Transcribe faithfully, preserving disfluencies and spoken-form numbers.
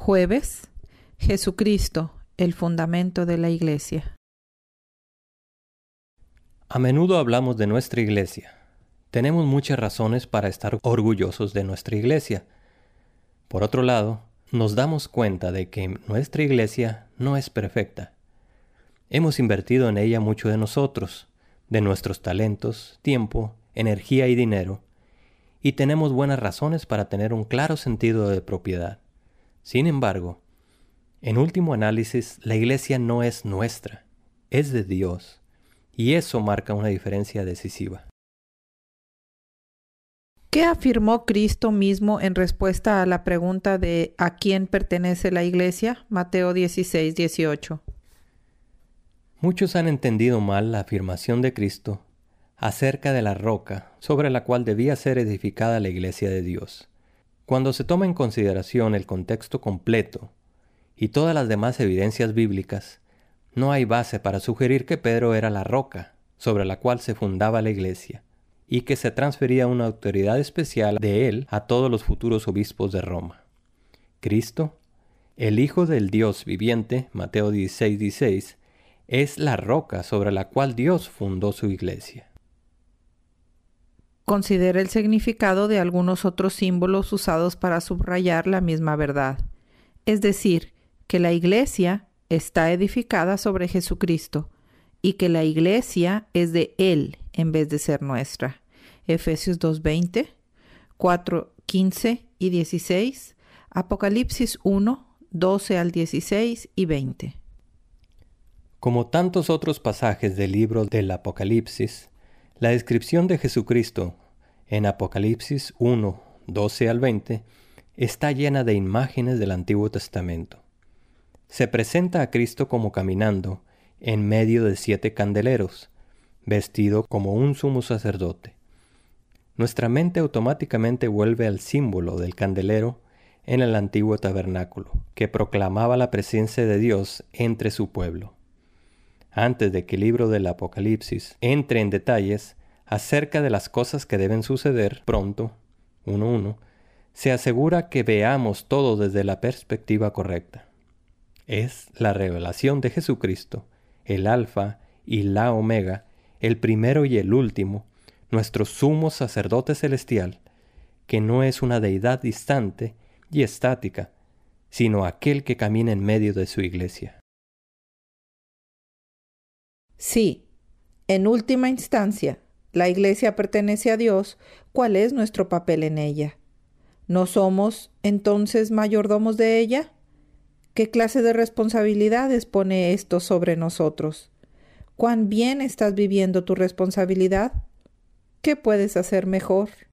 Jueves, Jesucristo, el fundamento de la Iglesia. A menudo hablamos de nuestra iglesia. Tenemos muchas razones para estar orgullosos de nuestra iglesia. Por otro lado, nos damos cuenta de que nuestra iglesia no es perfecta. Hemos invertido en ella mucho de nosotros, de nuestros talentos, tiempo, energía y dinero, y tenemos buenas razones para tener un claro sentido de propiedad. Sin embargo, en último análisis, la iglesia no es nuestra, es de Dios, y eso marca una diferencia decisiva. ¿Qué afirmó Cristo mismo en respuesta a la pregunta de ¿a quién pertenece la iglesia? Mateo dieciséis, dieciocho. Muchos han entendido mal la afirmación de Cristo acerca de la roca sobre la cual debía ser edificada la iglesia de Dios. Cuando se toma en consideración el contexto completo y todas las demás evidencias bíblicas, no hay base para sugerir que Pedro era la roca sobre la cual se fundaba la iglesia y que se transfería una autoridad especial de él a todos los futuros obispos de Roma. Cristo, el Hijo del Dios viviente, Mateo dieciséis, dieciséis, es la roca sobre la cual Dios fundó su iglesia. Considera el significado de algunos otros símbolos usados para subrayar la misma verdad. Es decir, que la iglesia está edificada sobre Jesucristo y que la iglesia es de Él en vez de ser nuestra. Efesios dos veinte, cuatro quince y dieciséis, Apocalipsis uno, doce al dieciséis y veinte. Como tantos otros pasajes del libro del Apocalipsis, la descripción de Jesucristo en Apocalipsis uno, doce al veinte está llena de imágenes del Antiguo Testamento. Se presenta a Cristo como caminando en medio de siete candeleros, vestido como un sumo sacerdote. Nuestra mente automáticamente vuelve al símbolo del candelero en el antiguo tabernáculo, que proclamaba la presencia de Dios entre su pueblo. Antes de que el libro del Apocalipsis entre en detalles acerca de las cosas que deben suceder pronto, uno uno, se asegura que veamos todo desde la perspectiva correcta. Es la revelación de Jesucristo, el Alfa y la Omega, el primero y el último, nuestro sumo sacerdote celestial, que no es una deidad distante y estática, sino aquel que camina en medio de su iglesia. Sí, en última instancia, la iglesia pertenece a Dios. ¿Cuál es nuestro papel en ella? ¿No somos, entonces, mayordomos de ella? ¿Qué clase de responsabilidades pone esto sobre nosotros? ¿Cuán bien estás viviendo tu responsabilidad? ¿Qué puedes hacer mejor?